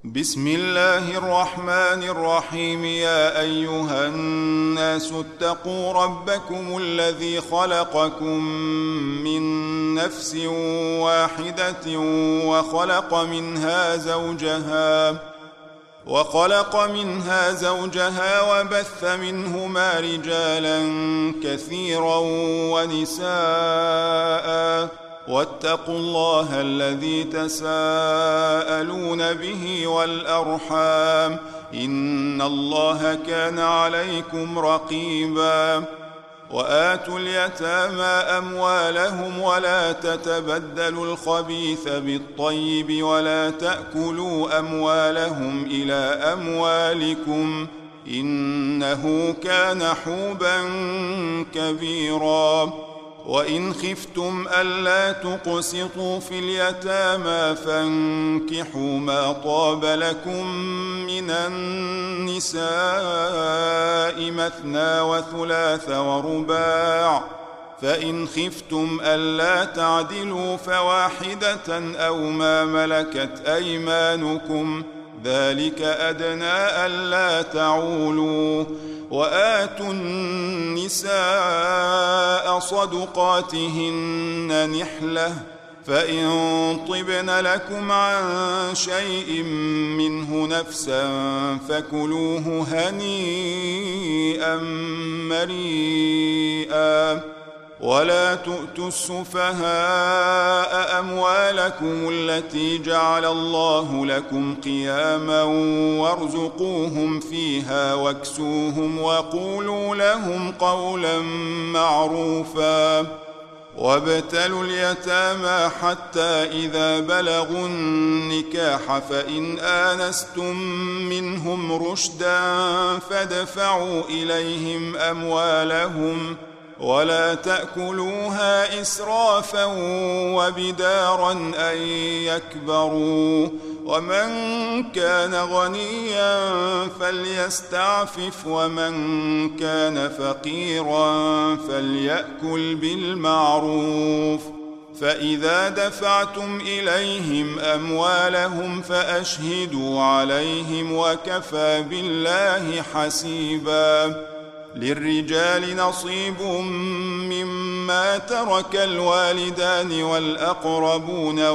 بسم الله الرحمن الرحيم. يا أيها الناس اتقوا ربكم الذي خلقكم من نفس واحدة وخلق منها زوجها وبث منهما رجالا كثيرا ونساء واتقوا الله الذي تساءلون به والأرحام إن الله كان عليكم رقيبا. وآتوا اليتامى أموالهم ولا تتبدلوا الخبيث بالطيب ولا تأكلوا أموالهم إلى أموالكم إنه كان حوبا كبيرا. وإن خفتم ألا تقسطوا في اليتامى فانكحوا ما طاب لكم من النساء مثنى وثلاث ورباع، فإن خفتم ألا تعدلوا فواحدة أو ما ملكت أيمانكم ذلك أدنى ألا تعولوا. وآتوا النساء صدقاتهن نحلة، فإن طبن لكم عن شيء منه نفسا فكلوه هنيئا مريئا. ولا تؤتوا السفهاء أموالكم التي جعل الله لكم قياما وارزقوهم فيها واكسوهم وقولوا لهم قولا معروفا. وابتلوا اليتامى حتى إذا بلغوا النكاح فإن آنستم منهم رشدا فادفعوا إليهم أموالهم ولا تأكلوها إسرافا وبدارا أن يكبروا. ومن كان غنيا فليستعفف ومن كان فقيرا فليأكل بالمعروف. فإذا دفعتم إليهم أموالهم فأشهدوا عليهم وكفى بالله حسيبا. للرجال نصيب مما ترك الوالدان والأقربون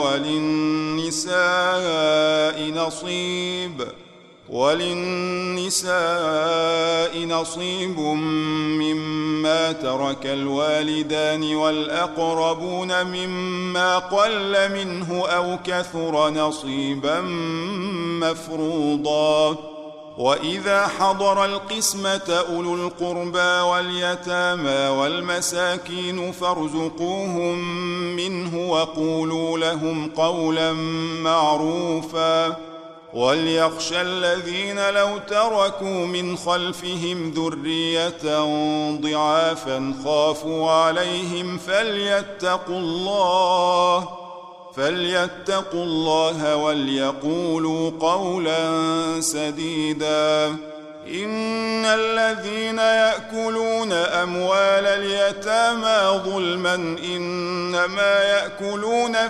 وللنساء نصيب مما ترك الوالدان والأقربون مما قل منه أو كثر نصيبا مفروضا. وإذا حضر القسمة أولو القربى واليتامى والمساكين فارزقوهم منه وقولوا لهم قولا معروفا. وليخشى الذين لو تركوا من خلفهم ذرية ضعافا خافوا عليهم فليتقوا الله وليقولوا قولا سديدا. إن الذين يأكلون أموال اليتامى ظلما إنما يأكلون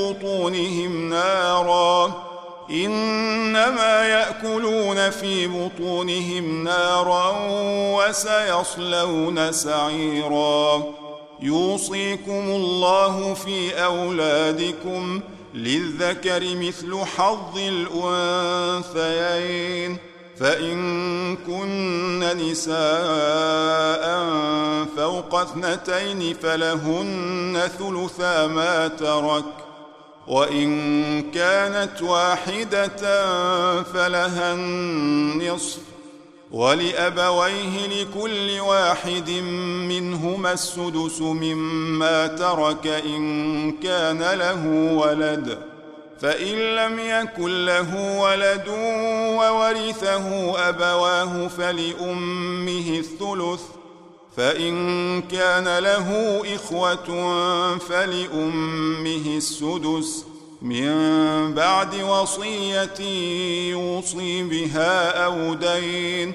في بطونهم نارا وسيصلون سعيرا. يوصيكم الله في أولادكم للذكر مثل حظ الأنثيين، فإن كن نساء فوق 2 فلهن ثلثا ما ترك، وإن كانت واحدة فلها النصف، ولأبويه لكل واحد منهما السدس مما ترك إن كان له ولد، فإن لم يكن له ولد وورثه أبواه فلأمه الثلث، فإن كان له إخوة فلأمه السدس من بعد وصية يوصي بها أو دين.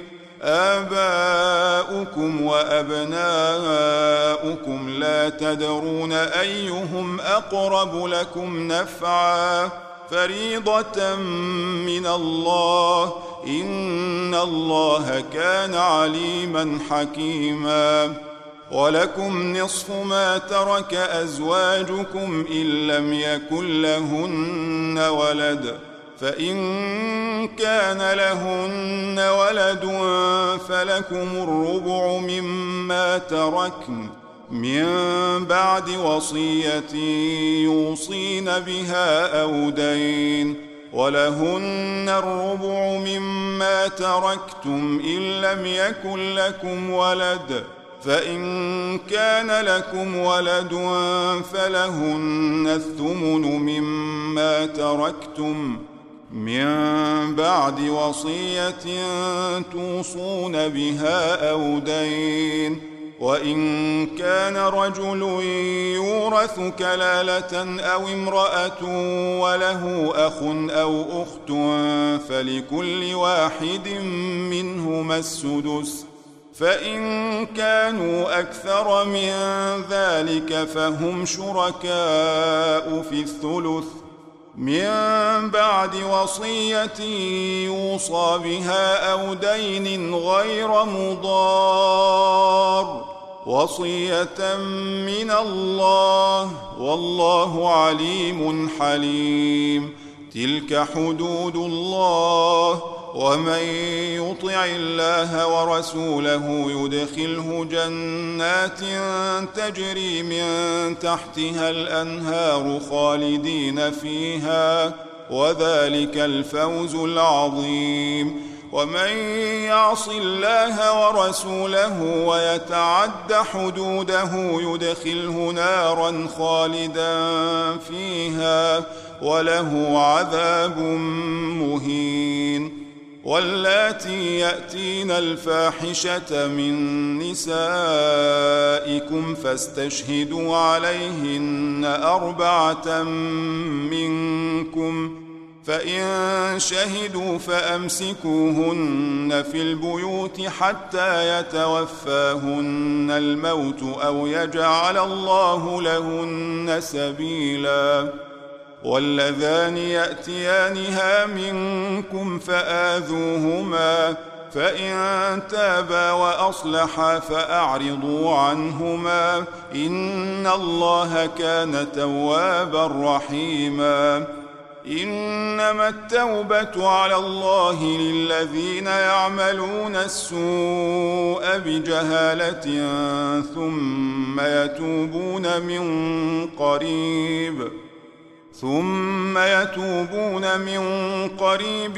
آباؤكم وأبناؤكم لا تدرون أيهم أقرب لكم نفعا فريضة من الله إن الله كان عليما حكيما ولكم نصف ما ترك أزواجكم إن لم يكن لهن ولد فإن كان لهن ولد فلكم الربع مما تركن من بعد وصية يوصين بها أو دين ولهن الربع مما تركتم إن لم يكن لكم ولد فإن كان لكم ولد فلهن الثمن مما تركتم من بعد وصية توصون بها أو دين وإن كان رجل يورث كلالة أو امرأة وله أخ أو أخت فلكل واحد منهما السدس فإن كانوا أكثر من ذلك فهم شركاء في الثلث من بعد وصية يوصى بها أو دين غير مضار وصية من الله والله عليم حليم تلك حدود الله ومن يطع الله ورسوله يدخله جنات تجري من تحتها الأنهار خالدين فيها وذلك الفوز العظيم ومن يعص الله ورسوله ويتعد حدوده يدخله نارا خالدا فيها وله عذاب مهين واللاتي يأتين الفاحشة من نسائكم فاستشهدوا عليهن 4 منكم فإن شهدوا فأمسكوهن في البيوت حتى يتوفاهن الموت أو يجعل الله لهن سبيلا واللذان يأتيانها منكم فآذوهما فإن تابا وأصلحا فأعرضوا عنهما إن الله كان توابا رحيما إنما التوبة على الله للذين يعملون السوء بجهالة ثم يتوبون من قريب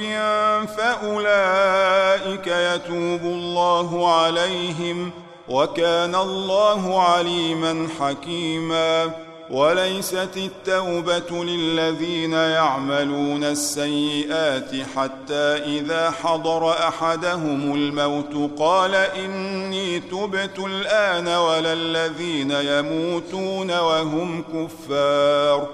فأولئك يتوب الله عليهم وكان الله عليما حكيما وليست التوبة للذين يعملون السيئات حتى إذا حضر أحدهم الموت قال إني تبت الآن ولا الذين يموتون وهم كفار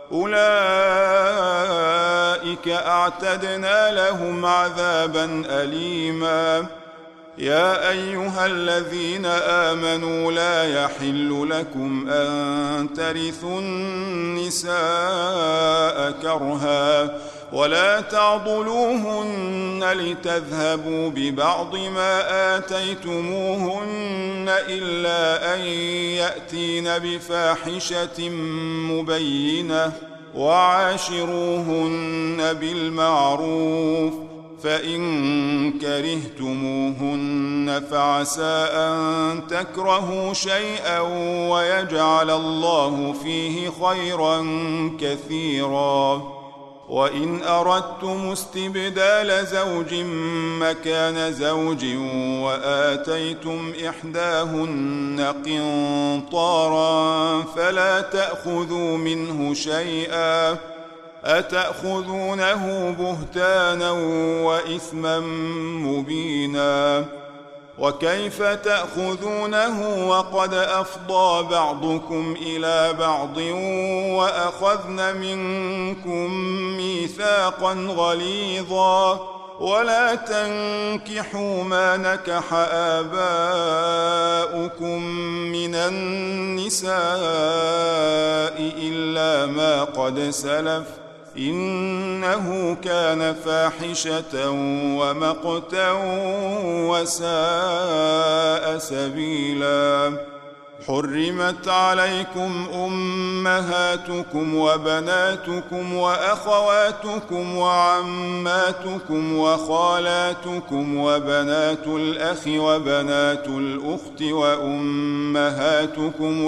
أولئك أعتدنا لهم عذابا أليما يا أيها الذين آمنوا لا يحل لكم أن ترثوا النساء كرها ولا تعضلوهن لتذهبوا ببعض ما آتيتموهن إلا أن يأتين بفاحشة مبينة وعاشروهن بالمعروف فإن كرهتموهن فعسى أن تكرهوا شيئا ويجعل الله فيه خيرا كثيرا وإن أردتم استبدال زوج مكان زوج وآتيتم إحداهن قنطارا فلا تأخذوا منه شيئا أتأخذونه بهتانا وإثما مبينا وكيف تأخذونه وقد أفضى بعضكم إلى بعض وأخذن منكم ميثاقا غليظا ولا تنكحوا ما نكح آباؤكم من النساء إلا ما قد سلف إنه كان فاحشة ومقتا وساء سبيلا. حرمت عليكم أمهاتكم وبناتكم وأخواتكم وعماتكم وخالاتكم وبنات الأخ وبنات الأخت وأمهاتكم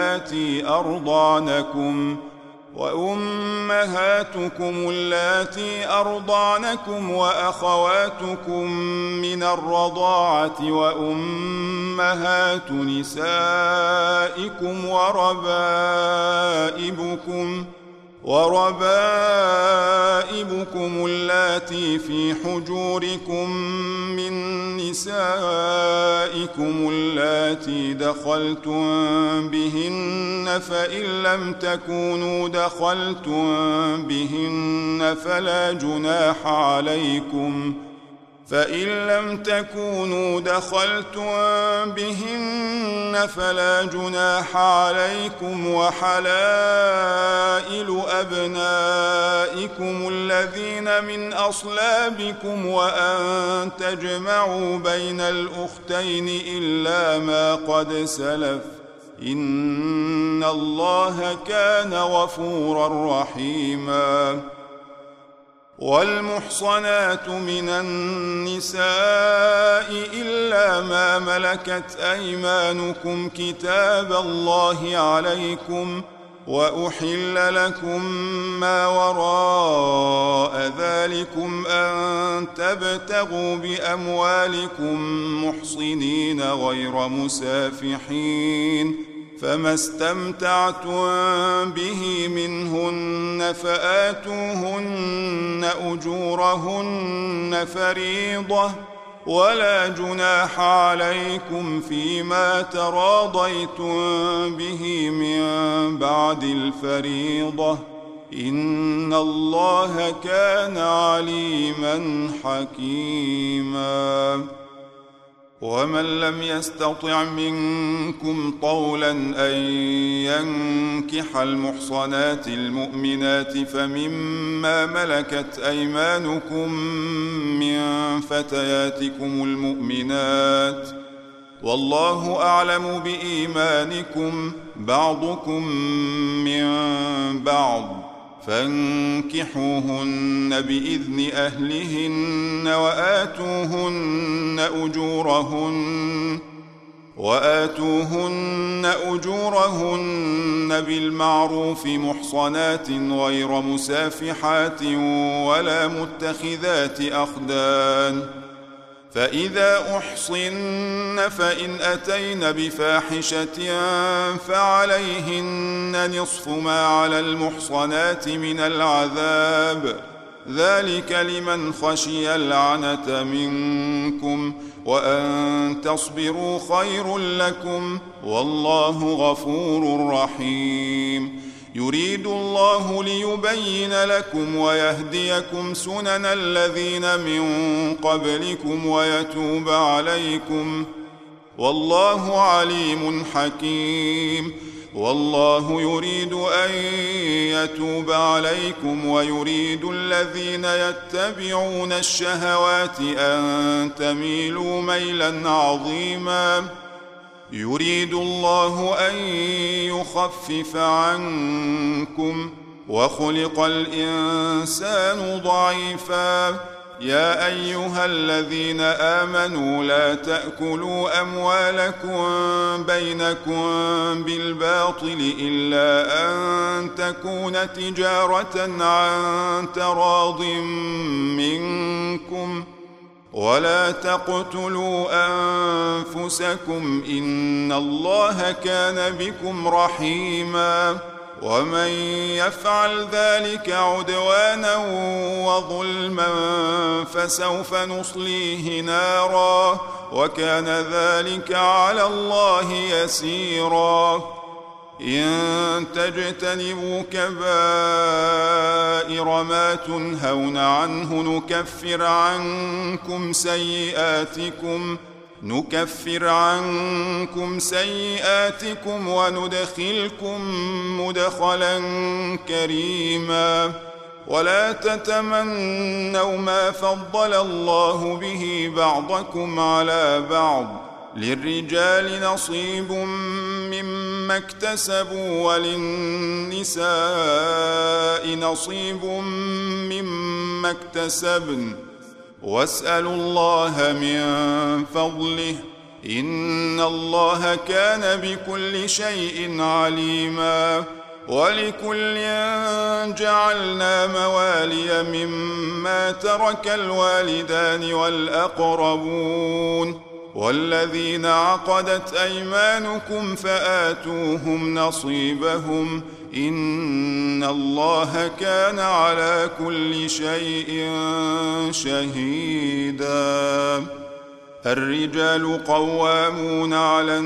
اللاتي أرضعنكم وأخواتكم من الرضاعة وأمهات نسائكم وربائبكم اللاتي في حجوركم من نسائكم اللاتي دخلتم بهن فإن لم تكونوا دخلتم بهن فلا جناح عليكم وحلائل أبنائكم الذين من أصلابكم وأن تجمعوا بين الأختين إلا ما قد سلف إن الله كان غفورا رحيما. والمحصنات من النساء إلا ما ملكت أيمانكم كتاب الله عليكم وأحل لكم ما وراء ذلكم أن تبتغوا بأموالكم محصنين غير مسافحين فما استمتعتم به منهن فآتوهن أجورهن فريضة ولا جناح عليكم فيما تراضيتم به من بعد الفريضة إن الله كان عليما حكيما. ومن لم يستطع منكم طولا أن ينكح المحصنات المؤمنات فمما ملكت أيمانكم من فتياتكم المؤمنات والله أعلم بإيمانكم بعضكم من بعض فانكحوهن بإذن أهلهن وآتوهن أجورهن بالمعروف محصنات غير مسافحات ولا متخذات أخدان. فإذا أحصن فإن أتين بفاحشة فعليهن نصف ما على المحصنات من العذاب ذلك لمن خشي العنة منكم وأن تصبروا خير لكم والله غفور رحيم. يريد الله ليبين لكم ويهديكم سنن الذين من قبلكم ويتوب عليكم والله عليم حكيم. والله يريد أن يتوب عليكم ويريد الذين يتبعون الشهوات أن تميلوا ميلا عظيما. يريد الله أن يخفف عنكم وخلق الإنسان ضعيفا. يا أيها الذين آمنوا لا تأكلوا أموالكم بينكم بالباطل إلا أن تكون تجارة عن تراض منكم ولا تقتلوا أنفسكم إن الله كان بكم رحيما. ومن يفعل ذلك عدوانا وظلما فسوف نصليه نارا وكان ذلك على الله يسيرا. إن تجتنبوا كبائر ما تنهون عنه نكفر عنكم سيئاتكم وندخلكم مدخلا كريما. ولا تتمنوا ما فضل الله به بعضكم على بعض للرجال نصيب مما اكتسبوا وللنساء نصيب مما اكتسبن واسألوا الله من فضله إن الله كان بكل شيء عليما ولكل جعلنا موالي مما ترك الوالدان والأقربون والذين عقدت أيمانكم فآتوهم نصيبهم إن الله كان على كل شيء شهيدا الرجال قوامون على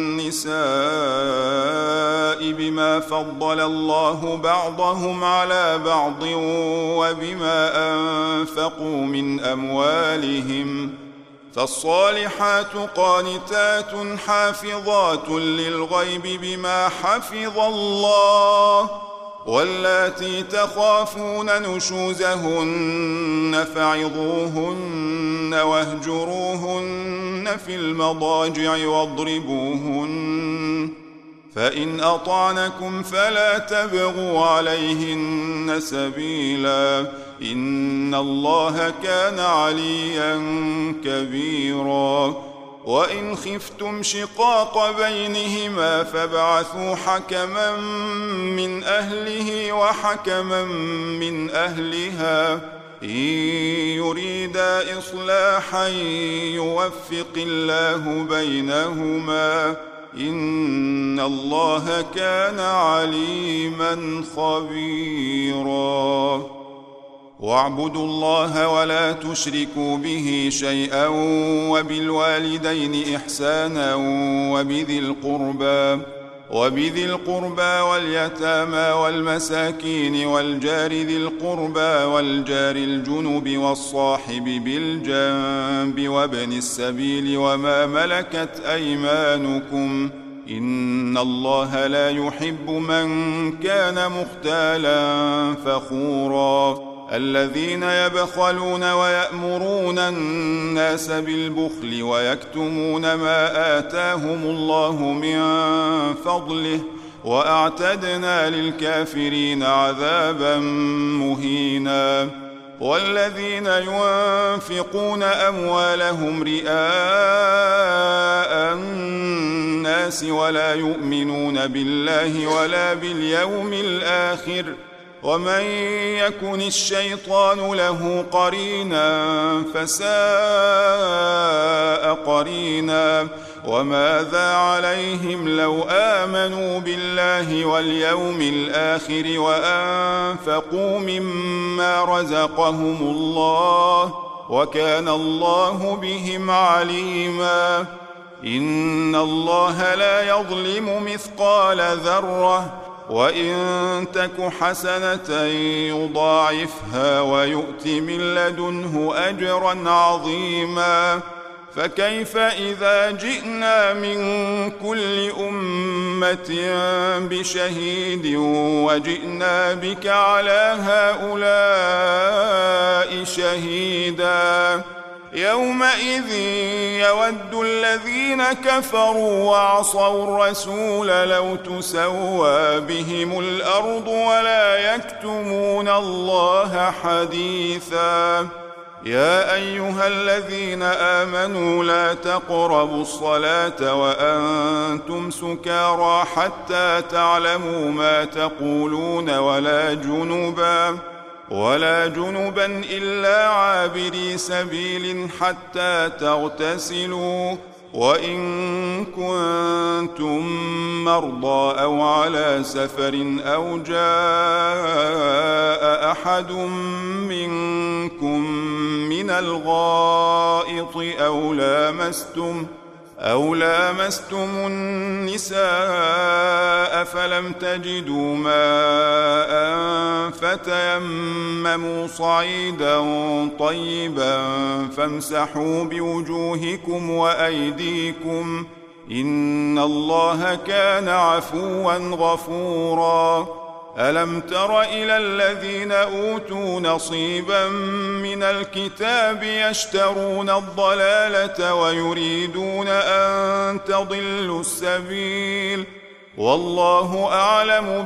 النساء بما فضل الله بعضهم على بعض وبما أنفقوا من أموالهم فالصالحات قانتات حافظات للغيب بما حفظ الله واللاتي تخافون نشوزهن فعظوهن واهجروهن في المضاجع واضربوهن فإن أطعنكم فلا تبغوا عليهن سبيلا إن الله كان عليا كبيرا وإن خفتم شقاق بينهما فابعثوا حكما من أهله وحكما من أهلها إن يريدا إصلاحا يوفق الله بينهما إن الله كان عليما خبيرا واعبدوا الله ولا تشركوا به شيئا وبالوالدين إحسانا وبذي القربى واليتامى والمساكين والجار ذي القربى والجار الجنب والصاحب بالجنب وابن السبيل وما ملكت أيمانكم إن الله لا يحب من كان مختالا فخورا الذين يبخلون ويأمرون الناس بالبخل ويكتمون ما آتاهم الله من فضله وأعتدنا للكافرين عذابا مهينا والذين ينفقون أموالهم رئاء الناس ولا يؤمنون بالله ولا باليوم الآخر ومن يكن الشيطان له قرينا فساء قرينا وماذا عليهم لو آمنوا بالله واليوم الآخر وأنفقوا مما رزقهم الله وكان الله بهم عليما إن الله لا يظلم مثقال ذرة وإن تك حسنة يضاعفها ويؤت من لدنه أجرا عظيما فكيف إذا جئنا من كل أمة بشهيد وجئنا بك على هؤلاء شهيدا يومئذ يود الذين كفروا وعصوا الرسول لو تسوى بهم الأرض ولا يكتمون الله حديثا يا أيها الذين آمنوا لا تقربوا الصلاة وأنتم سكارى حتى تعلموا ما تقولون ولا جنبا إلا عابري سبيل حتى تغتسلوا وإن كنتم مرضى أو على سفر أو جاء أحد منكم من الغائط أو لامستم النساء فلم تجدوا ماء فتيمموا صعيدا طيبا فامسحوا بوجوهكم وأيديكم إن الله كان عفوا غفورا ألم تر إلى الذين أوتوا نصيبا من الكتاب يشترون الضلالة ويريدون أن تضلوا السبيل والله أعلم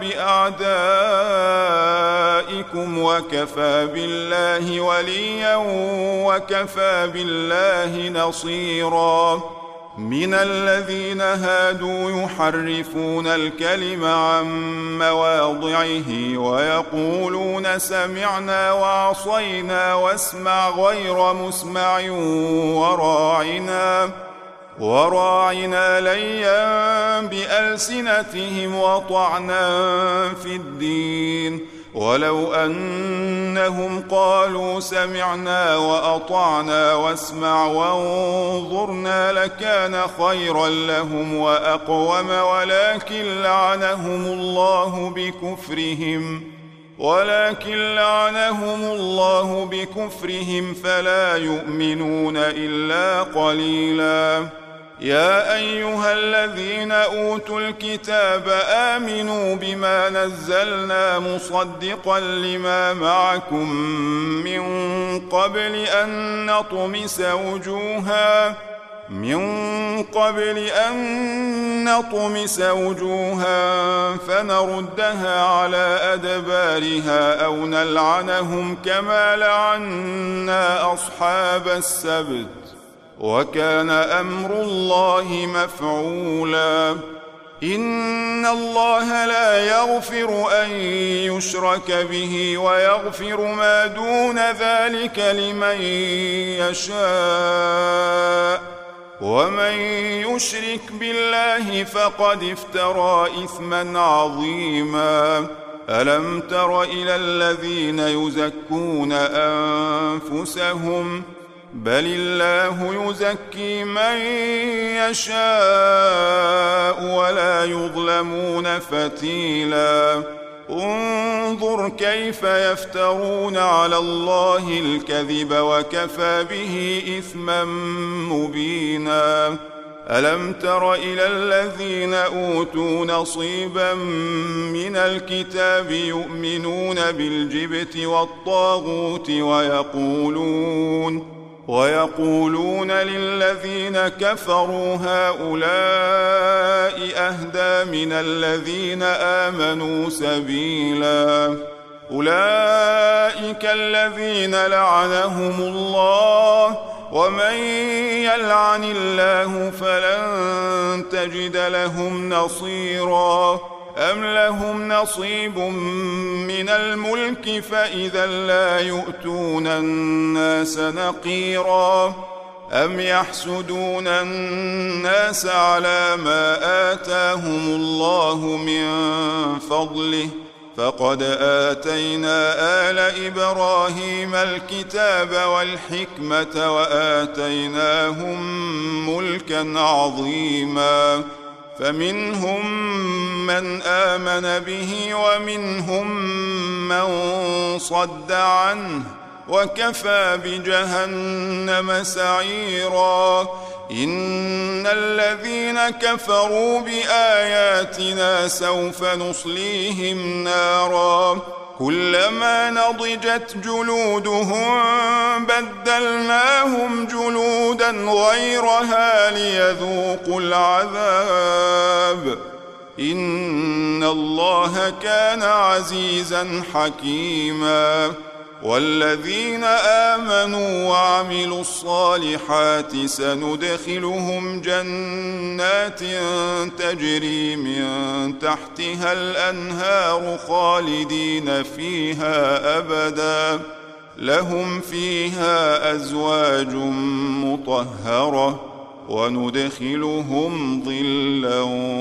بأعدائكم وكفى بالله وليا وكفى بالله نصيرا من الذين هادوا يحرفون الكلم عن مواضعه ويقولون سمعنا وعصينا واسمع غير مسمع وراعنا ليا بألسنتهم وطعنا في الدين ولو أنهم قالوا سمعنا وأطعنا واسمع وانظرنا لكان خيرا لهم وأقوم ولكن لعنهم الله بكفرهم فلا يؤمنون إلا قليلا يا أيها الذين أوتوا الكتاب آمنوا بما نزلنا مصدقا لما معكم من قبل أن نطمس وجوها فنردها على أدبارها أو نلعنهم كما لعنا أصحاب السبت وكان أمر الله مفعولا إن الله لا يغفر أن يشرك به ويغفر ما دون ذلك لمن يشاء ومن يشرك بالله فقد افترى إثما عظيما ألم تر إلى الذين يزكون أنفسهم بل الله يزكي من يشاء ولا يظلمون فتيلا انظر كيف يفترون على الله الكذب وكفى به إثما مبينا ألم تر إلى الذين أوتوا نصيبا من الكتاب يؤمنون بالجبت والطاغوت ويقولون للذين كفروا هؤلاء أهدى من الذين آمنوا سبيلا أولئك الذين لعنهم الله ومن يلعن الله فلن تجد لهم نصيرا أم لهم نصيب من الملك فإذا لا يؤتون الناس نقيرا أم يحسدون الناس على ما آتاهم الله من فضله فقد آتينا آل إبراهيم الكتاب والحكمة وآتيناهم ملكا عظيما فمنهم من آمن به ومنهم من صد عنه وكفى بجهنم سعيرا إن الذين كفروا بآياتنا سوف نصليهم نارا كلما نضجت جلودهم بدلناهم جلودا غيرها ليذوقوا العذاب إن الله كان عزيزا حكيما والذين آمنوا وعملوا الصالحات سندخلهم جنات تجري من تحتها الأنهار خالدين فيها أبدا لهم فيها أزواج مطهرة وندخلهم ظلا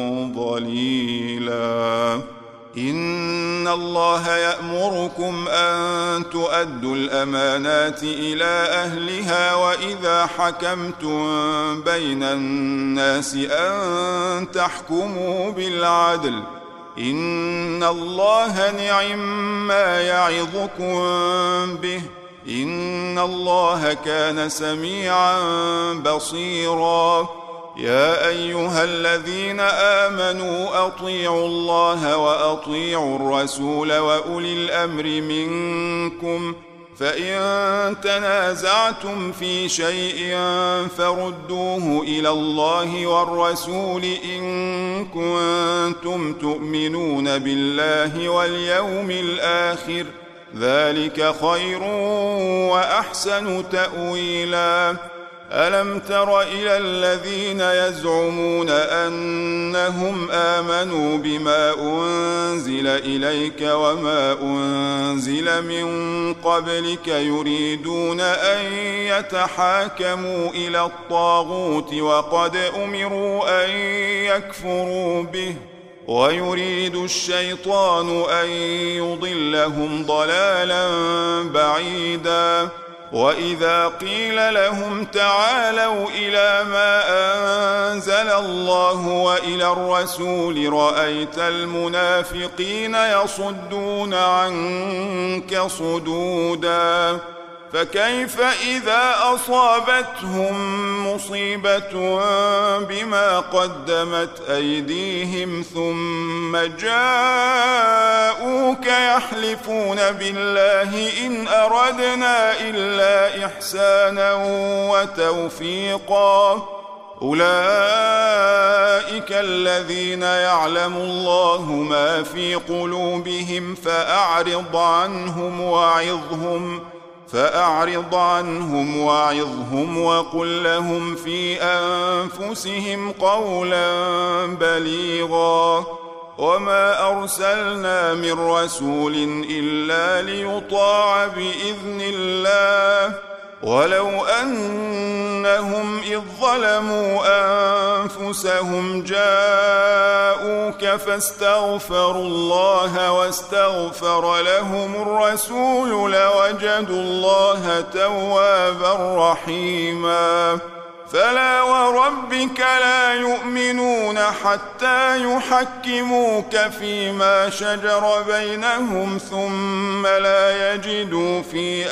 ظليلا إن الله يأمركم أن تؤدوا الأمانات إلى أهلها وإذا حكمتم بين الناس أن تحكموا بالعدل إن الله نعم ما يعظكم به إن الله كان سميعا بصيرا يا أيها الذين آمنوا أطيعوا الله وأطيعوا الرسول وأولي الأمر منكم فإن تنازعتم في شيء فردوه إلى الله والرسول إن كنتم تؤمنون بالله واليوم الآخر ذلك خير وأحسن تأويلا ألم تر إلى الذين يزعمون أنهم آمنوا بما أنزل إليك وما أنزل من قبلك يريدون أن يتحاكموا إلى الطاغوت وقد أمروا أن يكفروا به ويريد الشيطان أن يضلهم ضلالا بعيدا وإذا قيل لهم تعالوا إلى ما أنزل الله وإلى الرسول رأيت المنافقين يصدون عنك صدودا فكيف إذا أصابتهم مصيبة بما قدمت أيديهم ثم جاءوك يحلفون بالله إن أردنا إلا إحسانا وتوفيقا أولئك الذين يعلم الله ما في قلوبهم فأعرض عنهم وعظهم وقل لهم في أنفسهم قولا بليغا وما أرسلنا من رسول إلا ليطاع بإذن الله ولو أنهم إذ ظلموا أنفسهم جاءوك فاستغفروا الله واستغفر لهم الرسول لوجدوا الله توابا رحيما فلا وربك لا يؤمنون حتى يحكموك فيما شجر بينهم ثم لا يجدوا في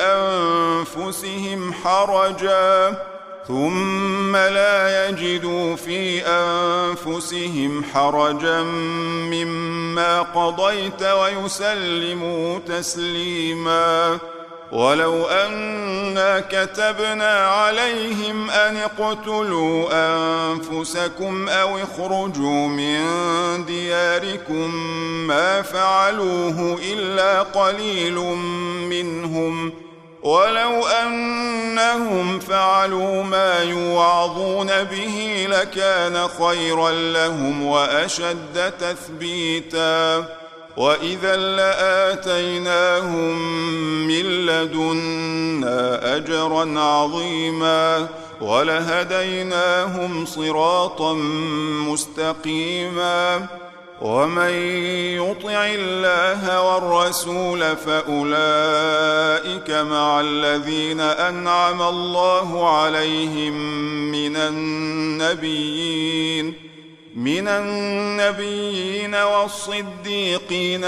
أنفسهم حرجا مما قضيت ويسلموا تسليما ولو أنا كتبنا عليهم أن اقتلوا أنفسكم أو اخرجوا من دياركم ما فعلوه إلا قليل منهم ولو أنهم فعلوا ما يوعظون به لكان خيرا لهم وأشد تثبيتا وإذا لآتيناهم من لدنا أجرا عظيما ولهديناهم صراطا مستقيما ومن يطع الله والرسول فأولئك مع الذين أنعم الله عليهم من النبيين والصديقين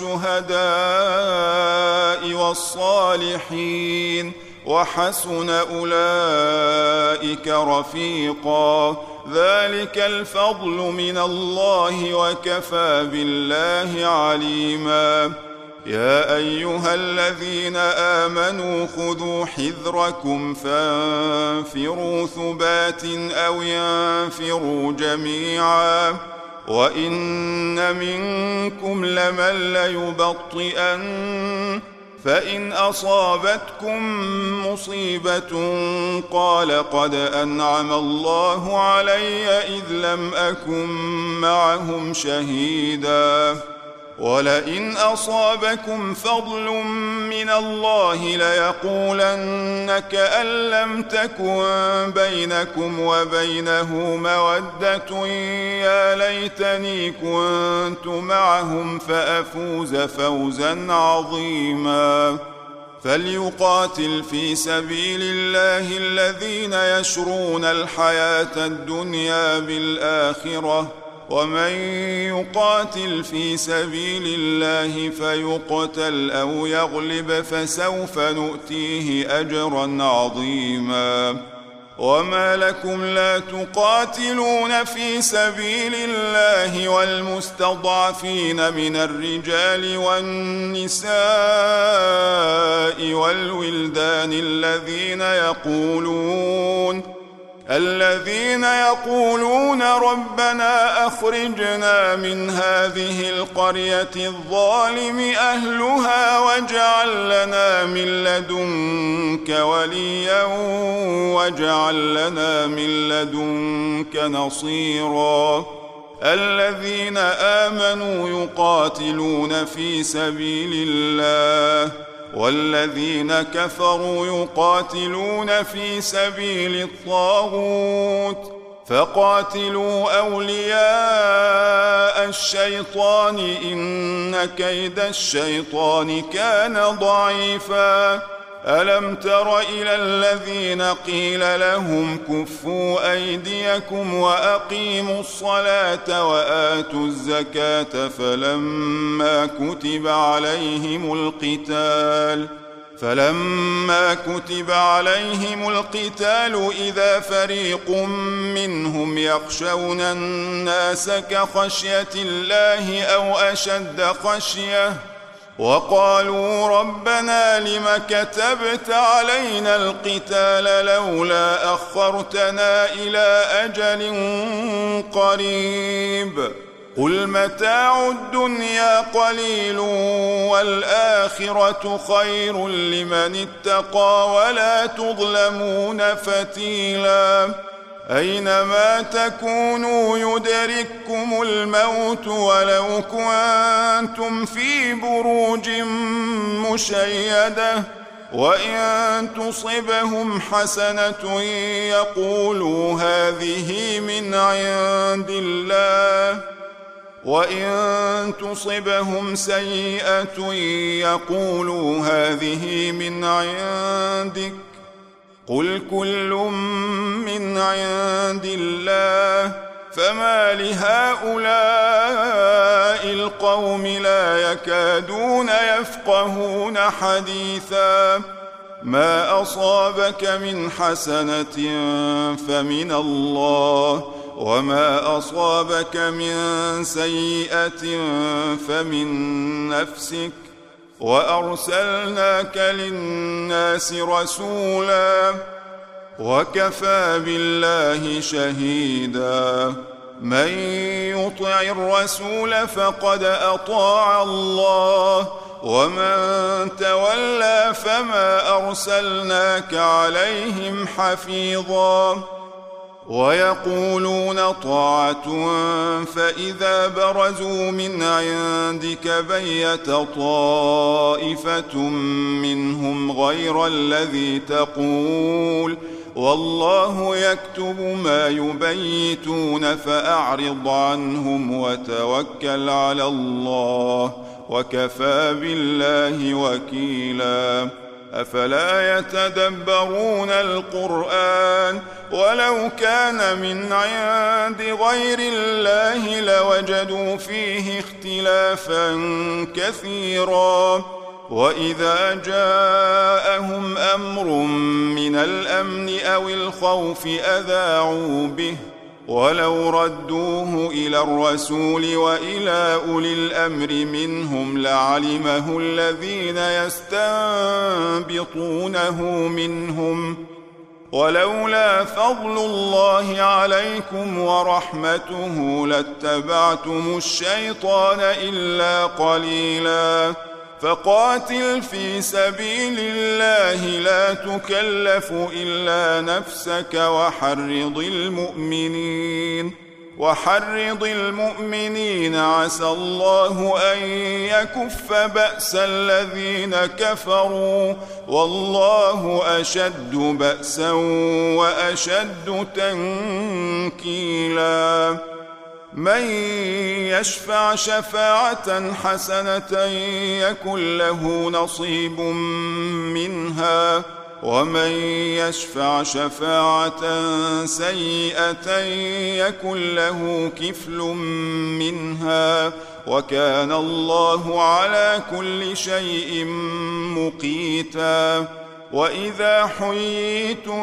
والشهداء والصالحين وحسن أولئك رفيقا ذلك الفضل من الله وكفى بالله عليما يا أيها الذين آمنوا خذوا حذركم فانفروا ثبات أو ينفروا جميعا وإن منكم لمن ليبطئن فإن أصابتكم مصيبة قال قد أنعم الله علي إذ لم أكن معهم شهيدا ولئن أصابكم فضل من الله ليقولن كأن لم تكن بينكم وبينه مودة يا ليتني كنت معهم فأفوز فوزا عظيما فليقاتل في سبيل الله الذين يشرون الحياة الدنيا بالآخرة ومن يقاتل في سبيل الله فيقتل أو يغلب فسوف نؤتيه أجرا عظيما وما لكم لا تقاتلون في سبيل الله والمستضعفين من الرجال والنساء والولدان الذين يقولون ربنا أخرجنا من هذه القرية الظالم أهلها واجعل لنا من لدنك وليا واجعل لنا من لدنك نصيرا الذين آمنوا يقاتلون في سبيل الله والذين كفروا يقاتلون في سبيل الطاغوت فقاتلوا أولياء الشيطان إن كيد الشيطان كان ضعيفا ألم تر إلى الذين قيل لهم كفوا أيديكم وأقيموا الصلاة وآتوا الزكاة فلما كتب عليهم القتال إذا فريق منهم يخشون الناس كخشية الله أو أشد خشية وقالوا ربنا لم كتبت علينا القتال لولا أخرتنا إلى أجل قريب قل متاع الدنيا قليل والآخرة خير لمن اتقى ولا تظلمون فتيلا أينما تكونوا يدرككم الموت ولو كنتم في بروج مشيدة وإن تصبهم حسنة يقولوا هذه من عند الله وإن تصبهم سيئة يقولوا هذه من عندك قل كل من عند الله فما لهؤلاء القوم لا يكادون يفقهون حديثا ما أصابك من حسنة فمن الله وما أصابك من سيئة فمن نفسك وأرسلناك للناس رسولا وكفى بالله شهيدا من يطع الرسول فقد أطاع الله ومن تولى فما أرسلناك عليهم حفيظا ويقولون طاعة فإذا برزوا من عندك بيت طائفة منهم غير الذي تقول والله يكتب ما يبيتون فأعرض عنهم وتوكل على الله وكفى بالله وكيلا أفلا يتدبرون القرآن ولو كان من عند غير الله لوجدوا فيه اختلافا كثيرا وإذا جاءهم أمر من الأمن أو الخوف أذاعوا به ولو ردوه إلى الرسول وإلى أولي الأمر منهم لعلمه الذين يستنبطونه منهم ولولا فضل الله عليكم ورحمته لاتبعتم الشيطان إلا قليلا فقاتل في سبيل الله لا تكلف إلا نفسك وحرض المؤمنين عسى الله أن يكف بأس الذين كفروا والله أشد بأسا وأشد تنكيلا من يشفع شفاعة حسنة يكن له نصيب منها ومن يشفع شفاعة سيئة يكن له كفل منها وكان الله على كل شيء مقيتا وإذا حييتم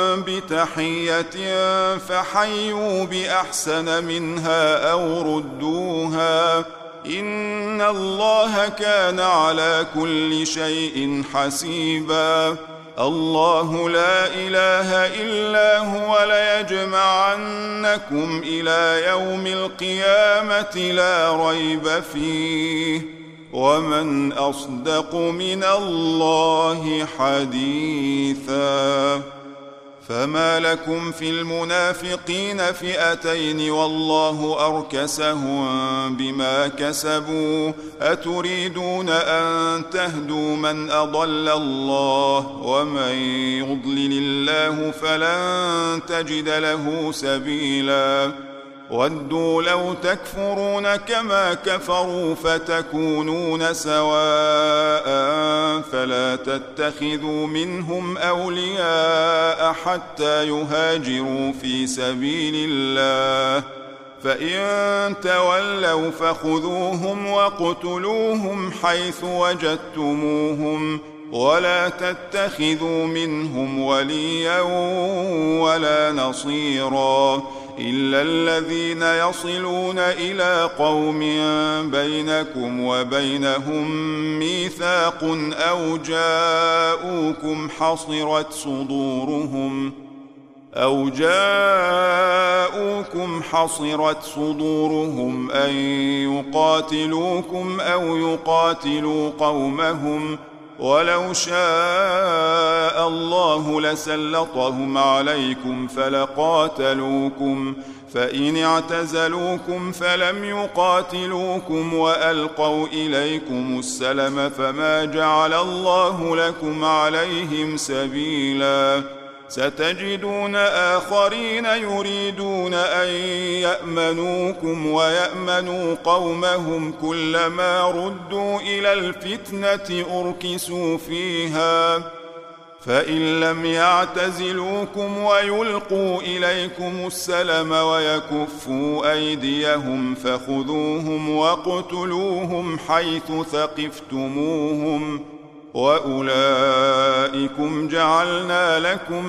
بتحية فحيوا بأحسن منها أو ردوها إن الله كان على كل شيء حسيبا. الله لا إله إلا هو ليجمعنكم إلى يوم القيامة لا ريب فيه ومن أصدق من الله حديثا. فما لكم في المنافقين فئتين والله أركسهم بما كسبوا أتريدون أن تهدوا من أضل الله ومن يضلل الله فلن تجد له سبيلا. ودوا لو تكفرون كما كفروا فتكونون سواء فلا تتخذوا منهم أولياء حتى يهاجروا في سبيل الله فإن تولوا فخذوهم واقتلوهم حيث وجدتموهم ولا تتخذوا منهم وليا ولا نصيرا إلا الذين يصلون إلى قوم بينكم وبينهم ميثاق أو جاءوكم حصرت صدورهم أن يقاتلوكم أو يقاتلوا قومهم ولو شاء الله لسلطهم عليكم فلقاتلوكم فإن اعتزلوكم فلم يقاتلوكم وألقوا إليكم السلم فما جعل الله لكم عليهم سبيلا. ستجدون آخرين يريدون أن يأمنوكم ويأمنوا قومهم كلما ردوا إلى الفتنة أركسوا فيها فإن لم يعتزلوكم ويلقوا إليكم السلم ويكفوا أيديهم فخذوهم واقتلوهم حيث ثقفتموهم وأولئكم جعلنا لكم